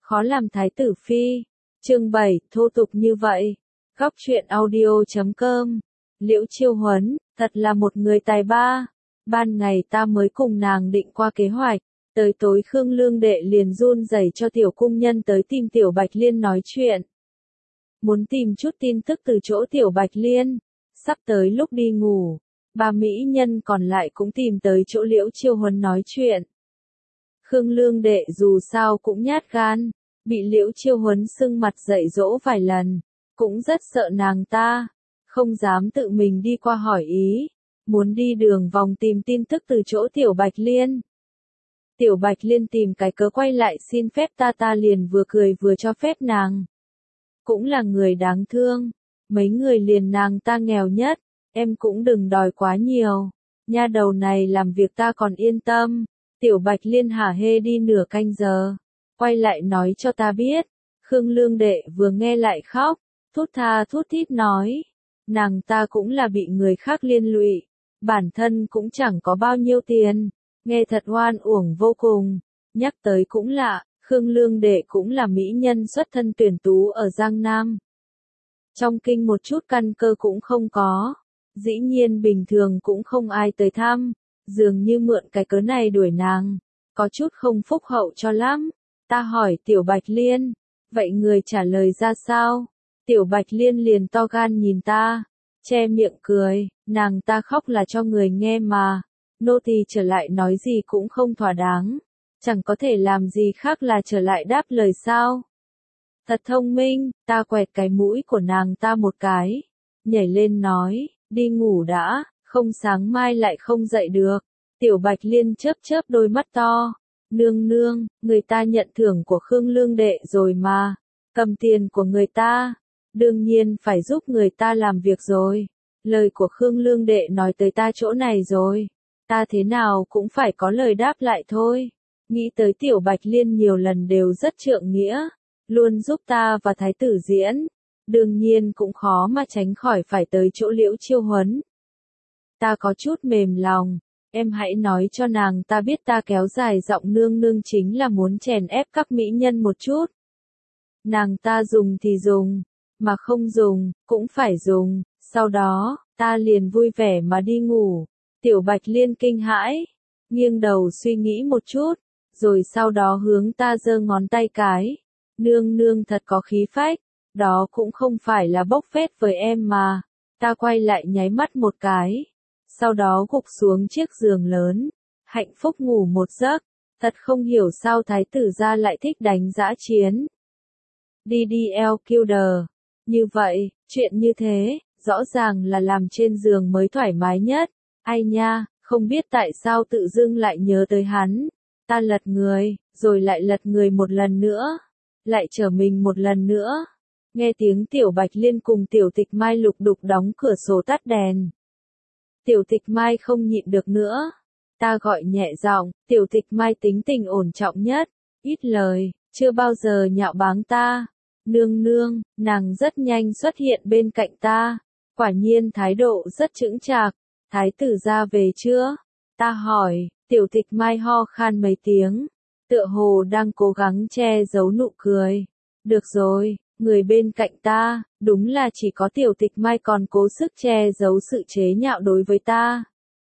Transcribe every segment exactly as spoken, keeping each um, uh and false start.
khó làm thái tử phi. Chương bảy, thô tục như vậy. Góc truyện audio chấm com. Liễu Chiêu Huấn, thật là một người tài ba. Ban ngày ta mới cùng nàng định qua kế hoạch, tới tối Khương Lương Đệ liền run rẩy cho tiểu cung nhân tới tìm Tiểu Bạch Liên nói chuyện. Muốn tìm chút tin tức từ chỗ Tiểu Bạch Liên. Sắp tới lúc đi ngủ, ba mỹ nhân còn lại cũng tìm tới chỗ Liễu Chiêu Huấn nói chuyện. Khương Lương Đệ dù sao cũng nhát gan, bị Liễu Chiêu Huấn sưng mặt dạy dỗ vài lần, cũng rất sợ nàng ta, không dám tự mình đi qua hỏi ý, muốn đi đường vòng tìm tin tức từ chỗ Tiểu Bạch Liên. Tiểu Bạch Liên tìm cái cớ quay lại xin phép ta ta liền vừa cười vừa cho phép nàng. Cũng là người đáng thương, mấy người liền nàng ta nghèo nhất, em cũng đừng đòi quá nhiều, nha đầu này làm việc ta còn yên tâm. Tiểu Bạch Liên hả hê đi nửa canh giờ, quay lại nói cho ta biết. Khương Lương Đệ vừa nghe lại khóc, thút tha thút thít nói, nàng ta cũng là bị người khác liên lụy, bản thân cũng chẳng có bao nhiêu tiền, nghe thật oan uổng vô cùng. Nhắc tới cũng lạ, Khương Lương Đệ cũng là mỹ nhân xuất thân tuyển tú ở Giang Nam. Trong kinh một chút căn cơ cũng không có, dĩ nhiên bình thường cũng không ai tới thăm, dường như mượn cái cớ này đuổi nàng, có chút không phúc hậu cho lắm. Ta hỏi Tiểu Bạch Liên, vậy người trả lời ra sao? Tiểu Bạch Liên liền to gan nhìn ta, che miệng cười, nàng ta khóc là cho người nghe mà, nô tỳ trở lại nói gì cũng không thỏa đáng, chẳng có thể làm gì khác là trở lại đáp lời sao. Thật thông minh, ta quẹt cái mũi của nàng ta một cái, nhảy lên nói, đi ngủ đã, không sáng mai lại không dậy được. Tiểu Bạch Liên chớp chớp đôi mắt to, nương nương, người ta nhận thưởng của Khương Lương Đệ rồi mà, cầm tiền của người ta, đương nhiên phải giúp người ta làm việc rồi. Lời của Khương Lương Đệ nói tới ta chỗ này rồi, ta thế nào cũng phải có lời đáp lại thôi. Nghĩ tới Tiểu Bạch Liên nhiều lần đều rất trượng nghĩa, luôn giúp ta và thái tử diễn, đương nhiên cũng khó mà tránh khỏi phải tới chỗ Liễu Chiêu Huấn. Ta có chút mềm lòng, em hãy nói cho nàng ta biết ta kéo dài giọng nương nương chính là muốn chèn ép các mỹ nhân một chút. Nàng ta dùng thì dùng, mà không dùng, cũng phải dùng, sau đó, ta liền vui vẻ mà đi ngủ. Tiểu Bạch Liên kinh hãi, nghiêng đầu suy nghĩ một chút, rồi sau đó hướng ta giơ ngón tay cái. Nương nương thật có khí phách, đó cũng không phải là bốc phét với em mà. Ta quay lại nháy mắt một cái, sau đó gục xuống chiếc giường lớn, hạnh phúc ngủ một giấc. Thật không hiểu sao thái tử gia lại thích đánh dã chiến. đê đê lờ Killer. Như vậy, chuyện như thế, rõ ràng là làm trên giường mới thoải mái nhất. Ai nha, không biết tại sao tự dưng lại nhớ tới hắn. Ta lật người, rồi lại lật người một lần nữa, lại trở mình một lần nữa. Nghe tiếng Tiểu Bạch Liên cùng Tiểu Tịch Mai lục đục đóng cửa sổ tắt đèn. Tiểu Tịch Mai không nhịn được nữa. Ta gọi nhẹ giọng, Tiểu Tịch Mai tính tình ổn trọng nhất, ít lời, chưa bao giờ nhạo báng ta. Nương nương, nàng rất nhanh xuất hiện bên cạnh ta, quả nhiên thái độ rất chững chạc. Thái tử gia về chưa? Ta hỏi. Tiểu Tịch Mai ho khan mấy tiếng, tựa hồ đang cố gắng che giấu nụ cười. Được rồi, người bên cạnh ta, đúng là chỉ có Tiểu Tịch Mai còn cố sức che giấu sự chế nhạo đối với ta.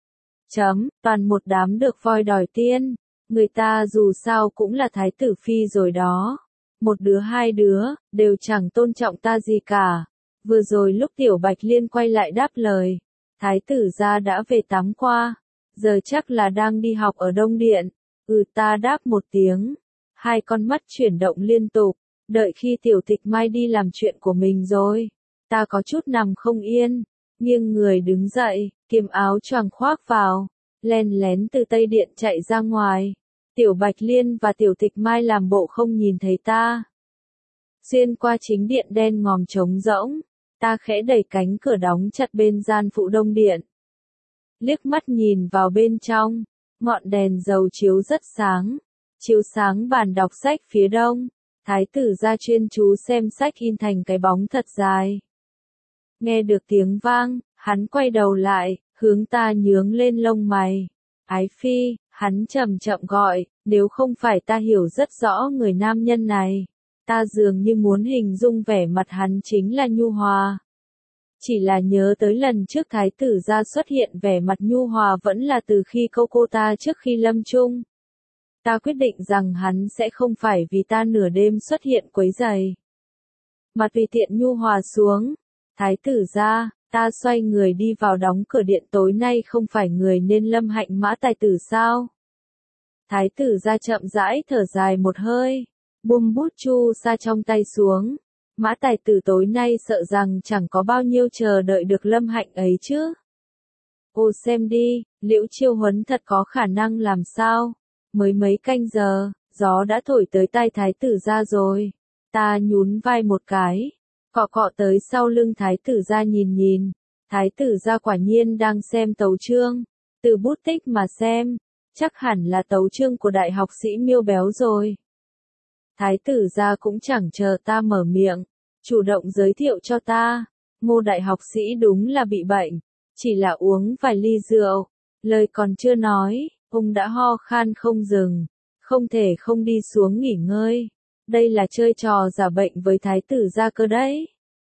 Chấm, toàn một đám được voi đòi tiên, người ta dù sao cũng là thái tử phi rồi đó. Một đứa hai đứa, đều chẳng tôn trọng ta gì cả. Vừa rồi lúc Tiểu Bạch Liên quay lại đáp lời, thái tử gia đã về tắm qua, giờ chắc là đang đi học ở Đông Điện. Ừ, ta đáp một tiếng, hai con mắt chuyển động liên tục, đợi khi Tiểu Tịch Mai đi làm chuyện của mình rồi, ta có chút nằm không yên, nghiêng người đứng dậy, kiềm áo choàng khoác vào, len lén từ Tây Điện chạy ra ngoài. Tiểu Bạch Liên và Tiểu Tịch Mai làm bộ không nhìn thấy ta. Xuyên qua chính điện đen ngòm trống rỗng, ta khẽ đẩy cánh cửa đóng chặt bên gian phụ Đông Điện. Liếc mắt nhìn vào bên trong, ngọn đèn dầu chiếu rất sáng, chiếu sáng bàn đọc sách phía đông. Thái tử gia chuyên chú xem sách in thành cái bóng thật dài. Nghe được tiếng vang, hắn quay đầu lại, hướng ta nhướng lên lông mày. Ái phi, Hắn chậm chậm gọi, nếu không phải ta hiểu rất rõ người nam nhân này, ta dường như muốn hình dung vẻ mặt hắn chính là nhu hòa. Chỉ là nhớ tới lần trước thái tử gia xuất hiện vẻ mặt nhu hòa vẫn là từ khi câu cô ta trước khi lâm chung. Ta quyết định rằng hắn sẽ không phải vì ta nửa đêm xuất hiện quấy rầy, mà tùy tiện nhu hòa xuống. Thái tử gia, ta xoay người đi vào đóng cửa điện, tối nay không phải người nên lâm hạnh mã tài tử sao? Thái tử gia chậm rãi thở dài một hơi, buông bút chu sa trong tay xuống. Mã tài tử tối nay sợ rằng chẳng có bao nhiêu chờ đợi được lâm hạnh ấy chứ. Cô xem đi, Liễu Chiêu Huấn thật có khả năng làm sao? Mới mấy canh giờ, gió đã thổi tới tai thái tử gia rồi. Ta nhún vai một cái, cọ cọ tới sau lưng thái tử gia nhìn nhìn. Thái tử gia quả nhiên đang xem tấu chương. Từ bút tích mà xem, chắc hẳn là tấu chương của đại học sĩ Miêu Béo rồi. Thái tử gia cũng chẳng chờ ta mở miệng, chủ động giới thiệu cho ta. Ngô đại học sĩ đúng là bị bệnh, chỉ là uống vài ly rượu. Lời còn chưa nói, ông đã ho khan không dừng, không thể không đi xuống nghỉ ngơi. Đây là chơi trò giả bệnh với thái tử gia cơ đấy.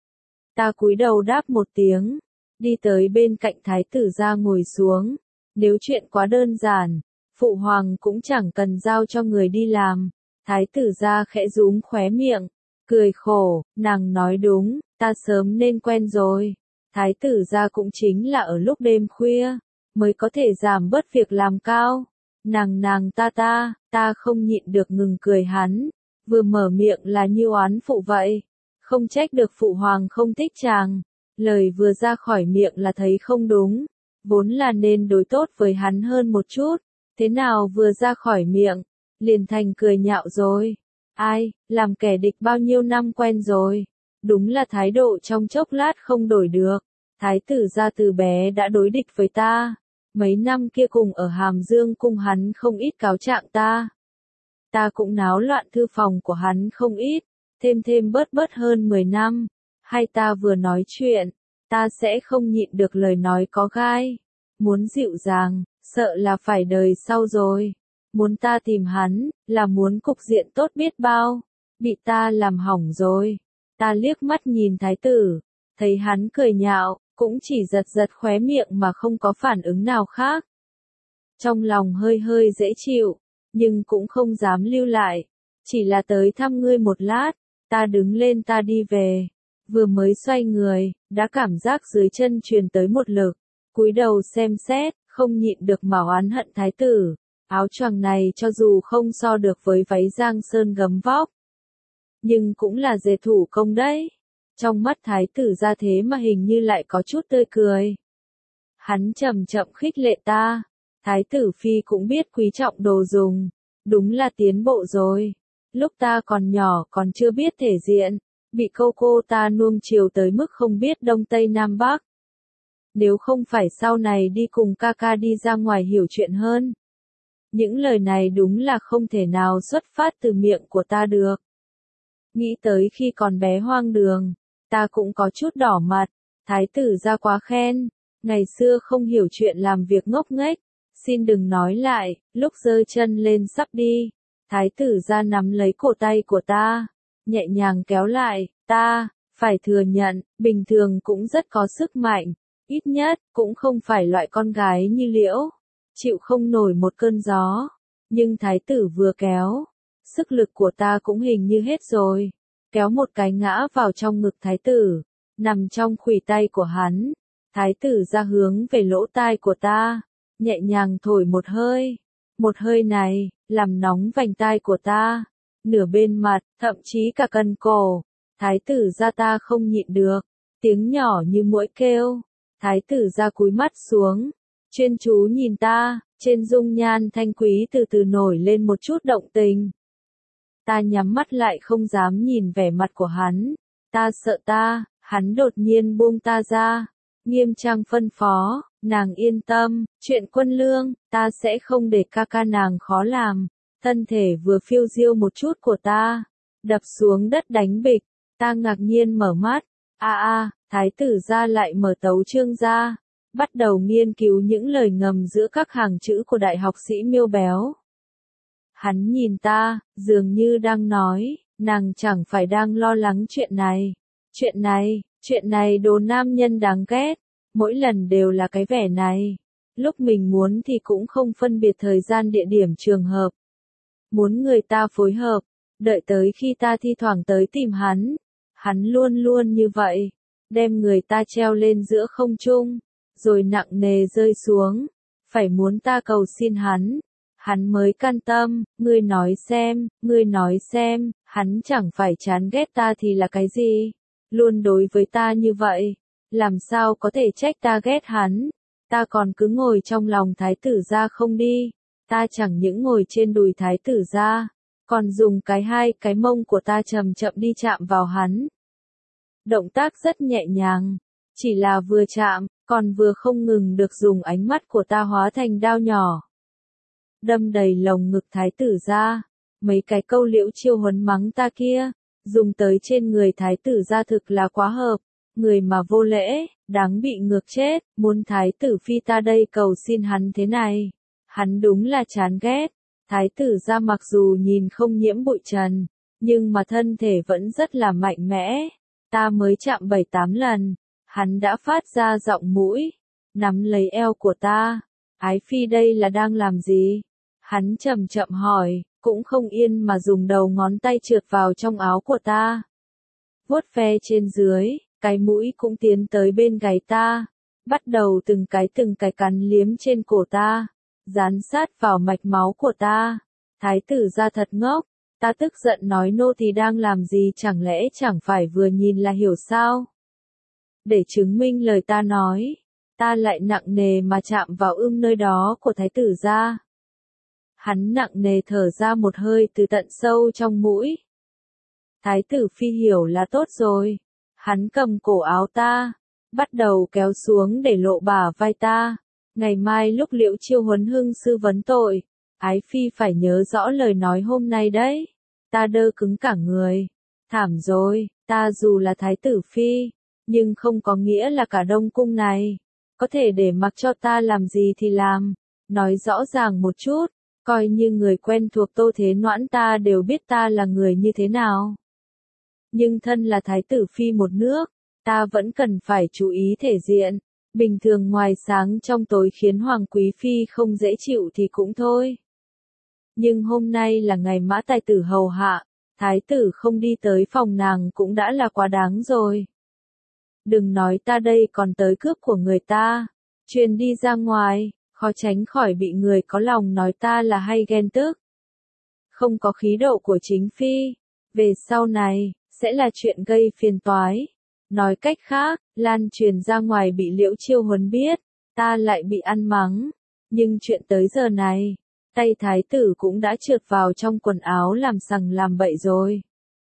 Ta cúi đầu đáp một tiếng, đi tới bên cạnh thái tử gia ngồi xuống. Nếu chuyện quá đơn giản, phụ hoàng cũng chẳng cần giao cho người đi làm. Thái tử gia khẽ rúm khóe miệng, cười khổ, nàng nói đúng, ta sớm nên quen rồi. Thái tử gia cũng chính là ở lúc đêm khuya, mới có thể giảm bớt việc làm cao. Nàng nàng ta ta, ta không nhịn được ngừng cười hắn, vừa mở miệng là như oán phụ vậy. Không trách được phụ hoàng không thích chàng, lời vừa ra khỏi miệng là thấy không đúng, vốn là nên đối tốt với hắn hơn một chút, thế nào vừa ra khỏi miệng, liền thành cười nhạo rồi. Ai, làm kẻ địch bao nhiêu năm quen rồi, đúng là thái độ trong chốc lát không đổi được. Thái tử gia từ bé đã đối địch với ta, mấy năm kia cùng ở Hàm Dương cung hắn không ít cáo trạng ta. Ta cũng náo loạn thư phòng của hắn không ít, thêm thêm bớt bớt hơn mười năm, hay ta vừa nói chuyện, ta sẽ không nhịn được lời nói có gai. Muốn dịu dàng, sợ là phải đời sau rồi. Muốn ta tìm hắn, là muốn cục diện tốt biết bao, bị ta làm hỏng rồi. Ta liếc mắt nhìn thái tử, thấy hắn cười nhạo, cũng chỉ giật giật khóe miệng mà không có phản ứng nào khác. Trong lòng hơi hơi dễ chịu, nhưng cũng không dám lưu lại, chỉ là tới thăm ngươi một lát. Ta đứng lên ta đi về, vừa mới xoay người, đã cảm giác dưới chân truyền tới một lực, cúi đầu xem xét, không nhịn được mà oán hận thái tử. Áo choàng này cho dù không so được với váy giang sơn gấm vóc, nhưng cũng là dệt thủ công đấy. Trong mắt thái tử gia thế mà hình như lại có chút tươi cười. Hắn chậm chậm khích lệ ta, thái tử phi cũng biết quý trọng đồ dùng, đúng là tiến bộ rồi. Lúc ta còn nhỏ còn chưa biết thể diện, bị cô cô ta nuông chiều tới mức không biết đông tây nam bắc. Nếu không phải sau này đi cùng ca ca đi ra ngoài hiểu chuyện hơn. Những lời này đúng là không thể nào xuất phát từ miệng của ta được. Nghĩ tới khi còn bé hoang đường, ta cũng có chút đỏ mặt. Thái tử gia quá khen, ngày xưa không hiểu chuyện làm việc ngốc nghếch, xin đừng nói lại. Lúc giơ chân lên sắp đi, thái tử gia nắm lấy cổ tay của ta, nhẹ nhàng kéo lại. Ta phải thừa nhận, bình thường cũng rất có sức mạnh, ít nhất cũng không phải loại con gái như Liễu, chịu không nổi một cơn gió. Nhưng thái tử vừa kéo, sức lực của ta cũng hình như hết rồi, kéo một cái ngã vào trong ngực thái tử, nằm trong khuỷu tay của hắn. Thái tử ra hướng về lỗ tai của ta, nhẹ nhàng thổi một hơi. Một hơi này, làm nóng vành tai của ta, nửa bên mặt, thậm chí cả cần cổ. Thái tử ra ta không nhịn được, tiếng nhỏ như muỗi kêu. Thái tử ra cúi mắt xuống, chuyên chú nhìn ta, trên dung nhan thanh quý từ từ nổi lên một chút động tình. Ta nhắm mắt lại không dám nhìn vẻ mặt của hắn, ta sợ ta, hắn đột nhiên buông ta ra, nghiêm trang phân phó, nàng yên tâm, chuyện quân lương, ta sẽ không để ca ca nàng khó làm. Thân thể vừa phiêu diêu một chút của ta, đập xuống đất đánh bịch, ta ngạc nhiên mở mắt, a a, thái tử ra lại mở tấu chương ra, bắt đầu nghiên cứu những lời ngầm giữa các hàng chữ của đại học sĩ Miêu Béo. Hắn nhìn ta, dường như đang nói, nàng chẳng phải đang lo lắng chuyện này. Chuyện này, chuyện này đồ nam nhân đáng ghét, mỗi lần đều là cái vẻ này. Lúc mình muốn thì cũng không phân biệt thời gian địa điểm trường hợp. Muốn người ta phối hợp, đợi tới khi ta thi thoảng tới tìm hắn. Hắn luôn luôn như vậy, đem người ta treo lên giữa không trung, rồi nặng nề rơi xuống, phải muốn ta cầu xin hắn. Hắn mới can tâm, ngươi nói xem, ngươi nói xem, hắn chẳng phải chán ghét ta thì là cái gì? Luôn đối với ta như vậy, làm sao có thể trách ta ghét hắn? Ta còn cứ ngồi trong lòng thái tử gia không đi, ta chẳng những ngồi trên đùi thái tử gia, còn dùng cái hai cái mông của ta chậm chậm đi chạm vào hắn. Động tác rất nhẹ nhàng, chỉ là vừa chạm, còn vừa không ngừng được dùng ánh mắt của ta hóa thành đao nhỏ. Đâm đầy lồng ngực thái tử gia, mấy cái câu Liễu Chiêu Huấn mắng ta kia, dùng tới trên người thái tử gia thực là quá hợp, người mà vô lễ, đáng bị ngược chết, muốn thái tử phi ta đây cầu xin hắn thế này. Hắn đúng là chán ghét, thái tử gia mặc dù nhìn không nhiễm bụi trần, nhưng mà thân thể vẫn rất là mạnh mẽ, ta mới chạm bảy tám lần, hắn đã phát ra giọng mũi, nắm lấy eo của ta, ái phi đây là đang làm gì? Hắn chậm chậm hỏi, cũng không yên mà dùng đầu ngón tay trượt vào trong áo của ta. Vuốt ve trên dưới, cái mũi cũng tiến tới bên gáy ta, bắt đầu từng cái từng cái cắn liếm trên cổ ta, dán sát vào mạch máu của ta. Thái tử gia thật ngốc, ta tức giận nói nô thì đang làm gì chẳng lẽ chẳng phải vừa nhìn là hiểu sao? Để chứng minh lời ta nói, ta lại nặng nề mà chạm vào ưm nơi đó của thái tử gia. Hắn nặng nề thở ra một hơi từ tận sâu trong mũi. Thái tử phi hiểu là tốt rồi. Hắn cầm cổ áo ta, bắt đầu kéo xuống để lộ bả vai ta. Ngày mai lúc Liễu Chiêu Huấn hưng sư vấn tội, ái phi phải nhớ rõ lời nói hôm nay đấy. Ta đơ cứng cả người. Thảm rồi, ta dù là thái tử phi, nhưng không có nghĩa là cả đông cung này có thể để mặc cho ta làm gì thì làm. Nói rõ ràng một chút, coi như người quen thuộc Tô Thế Noãn ta đều biết ta là người như thế nào. Nhưng thân là thái tử phi một nước, ta vẫn cần phải chú ý thể diện. Bình thường ngoài sáng trong tối khiến hoàng quý phi không dễ chịu thì cũng thôi. Nhưng hôm nay là ngày mã tài tử hầu hạ, thái tử không đi tới phòng nàng cũng đã là quá đáng rồi. Đừng nói ta đây còn tới cướp của người ta, truyền đi ra ngoài, khó tránh khỏi bị người có lòng nói ta là hay ghen tức. Không có khí độ của chính phi, về sau này, sẽ là chuyện gây phiền toái. Nói cách khác, lan truyền ra ngoài bị Liễu Chiêu Huấn biết, ta lại bị ăn mắng. Nhưng chuyện tới giờ này, tay thái tử cũng đã trượt vào trong quần áo làm sằng làm bậy rồi.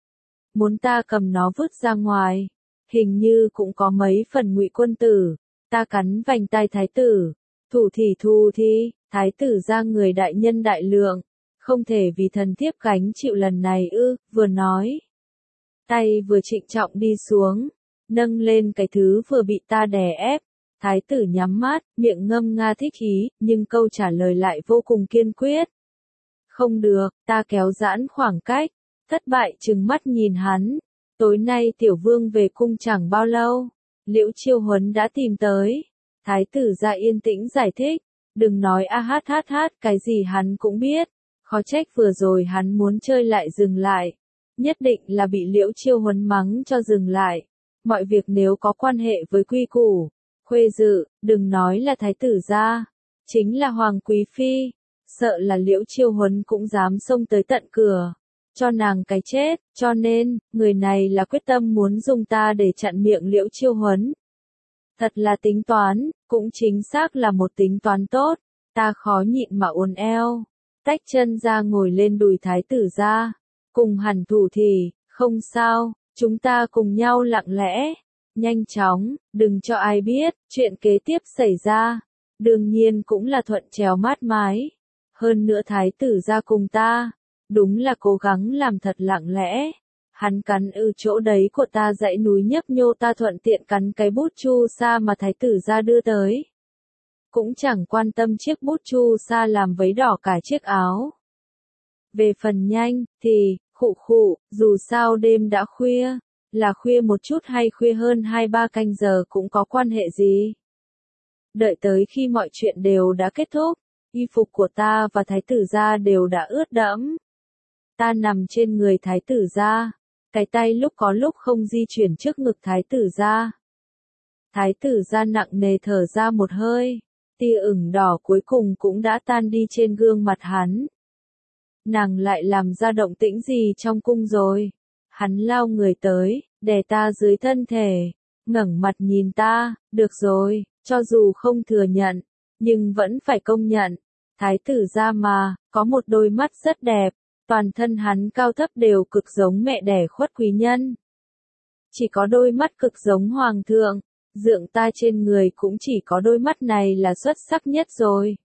Muốn ta cầm nó vứt ra ngoài, hình như cũng có mấy phần ngụy quân tử. Ta cắn vành tai thái tử, thủ thì thu thi, thái tử ra người đại nhân đại lượng, không thể vì thần thiếp gánh chịu lần này ư, vừa nói. Tay vừa trịnh trọng đi xuống, nâng lên cái thứ vừa bị ta đè ép. Thái tử nhắm mắt, miệng ngâm nga thích ý, nhưng câu trả lời lại vô cùng kiên quyết. Không được, ta kéo giãn khoảng cách, thất bại trừng mắt nhìn hắn. Tối nay tiểu vương về cung chẳng bao lâu, Liễu Chiêu Huấn đã tìm tới. Thái tử ra yên tĩnh giải thích, đừng nói a hát hát hát cái gì hắn cũng biết. Khó trách vừa rồi hắn muốn chơi lại dừng lại. Nhất định là bị Liễu Chiêu Huấn mắng cho dừng lại. Mọi việc nếu có quan hệ với quy củ, khuê dự, đừng nói là thái tử gia, chính là hoàng quý phi, sợ là Liễu Chiêu Huấn cũng dám xông tới tận cửa, cho nàng cái chết, cho nên, người này là quyết tâm muốn dùng ta để chặn miệng Liễu Chiêu Huấn. Thật là tính toán, cũng chính xác là một tính toán tốt, ta khó nhịn mà uốn eo, tách chân ra ngồi lên đùi thái tử gia, cùng hẳn thủ thì, không sao, chúng ta cùng nhau lặng lẽ. Nhanh chóng, đừng cho ai biết, chuyện kế tiếp xảy ra, đương nhiên cũng là thuận trèo mát mái. Hơn nữa thái tử ra cùng ta, đúng là cố gắng làm thật lặng lẽ. Hắn cắn ư chỗ đấy của ta dãy núi nhấp nhô ta thuận tiện cắn cái bút chu sa mà thái tử ra đưa tới. cũng chẳng quan tâm chiếc bút chu sa làm vấy đỏ cả chiếc áo. Về phần nhanh, thì, khụ khụ, dù sao đêm đã khuya, là khuya một chút hay khuya hơn hai ba canh giờ cũng có quan hệ gì. Đợi tới khi mọi chuyện đều đã kết thúc, y phục của ta và thái tử gia đều đã ướt đẫm. Ta nằm trên người thái tử gia, cái tay lúc có lúc không di chuyển trước ngực thái tử gia. Thái tử gia nặng nề thở ra một hơi, tia ửng đỏ cuối cùng cũng đã tan đi trên gương mặt hắn. Nàng lại làm ra động tĩnh gì trong cung rồi? Hắn lao người tới, đè ta dưới thân thể, ngẩng mặt nhìn ta, được rồi, cho dù không thừa nhận, nhưng vẫn phải công nhận. Thái tử gia mà, có một đôi mắt rất đẹp, toàn thân hắn cao thấp đều cực giống mẹ đẻ Khuất quý nhân. Chỉ có đôi mắt cực giống hoàng thượng, dượng ta trên người cũng chỉ có đôi mắt này là xuất sắc nhất rồi.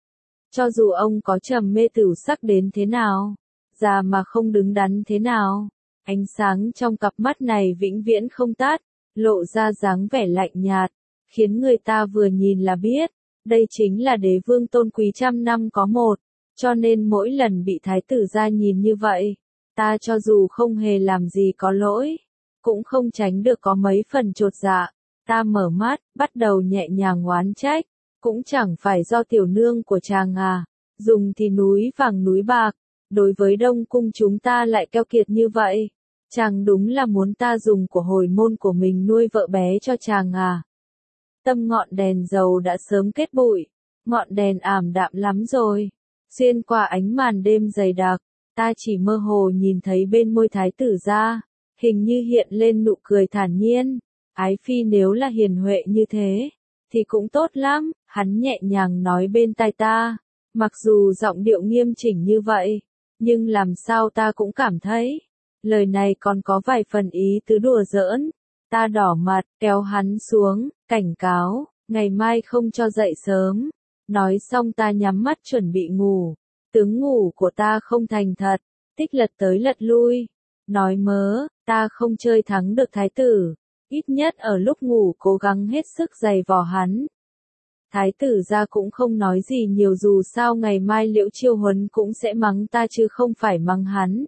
Cho dù ông có trầm mê tửu sắc đến thế nào, già mà không đứng đắn thế nào, ánh sáng trong cặp mắt này vĩnh viễn không tắt, lộ ra dáng vẻ lạnh nhạt, khiến người ta vừa nhìn là biết, đây chính là đế vương tôn quý trăm năm có một, cho nên mỗi lần bị thái tử gia nhìn như vậy, ta cho dù không hề làm gì có lỗi, cũng không tránh được có mấy phần chột dạ, ta mở mắt, bắt đầu nhẹ nhàng oán trách, cũng chẳng phải do tiểu nương của chàng à, dùng thì núi vàng núi bạc, đối với đông cung chúng ta lại keo kiệt như vậy, chàng đúng là muốn ta dùng của hồi môn của mình nuôi vợ bé cho chàng à. Tâm ngọn đèn dầu đã sớm kết bụi, ngọn đèn ảm đạm lắm rồi, xuyên qua ánh màn đêm dày đặc, ta chỉ mơ hồ nhìn thấy bên môi thái tử gia, hình như hiện lên nụ cười thản nhiên, ái phi nếu là hiền huệ như thế, thì cũng tốt lắm, hắn nhẹ nhàng nói bên tai ta, mặc dù giọng điệu nghiêm chỉnh như vậy, nhưng làm sao ta cũng cảm thấy, lời này còn có vài phần ý tứ đùa giỡn, ta đỏ mặt, kéo hắn xuống, cảnh cáo, ngày mai không cho dậy sớm, nói xong ta nhắm mắt chuẩn bị ngủ, tướng ngủ của ta không thành thật, tích lật tới lật lui, nói mớ, ta không chơi thắng được thái tử. Ít nhất ở lúc ngủ cố gắng hết sức giày vò hắn. Thái tử gia cũng không nói gì nhiều dù sao ngày mai Liễu Chiêu Huấn cũng sẽ mắng ta chứ không phải mắng hắn.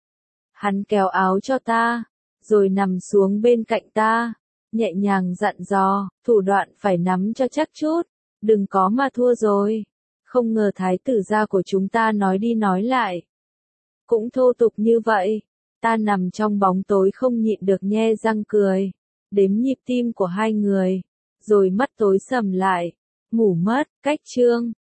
Hắn kéo áo cho ta, rồi nằm xuống bên cạnh ta, nhẹ nhàng dặn dò, thủ đoạn phải nắm cho chắc chút, đừng có mà thua rồi. Không ngờ thái tử gia của chúng ta nói đi nói lại. Cũng thô tục như vậy, ta nằm trong bóng tối không nhịn được nhe răng cười. Đếm nhịp tim của hai người, rồi mắt tối sầm lại, ngủ mất, cách chương.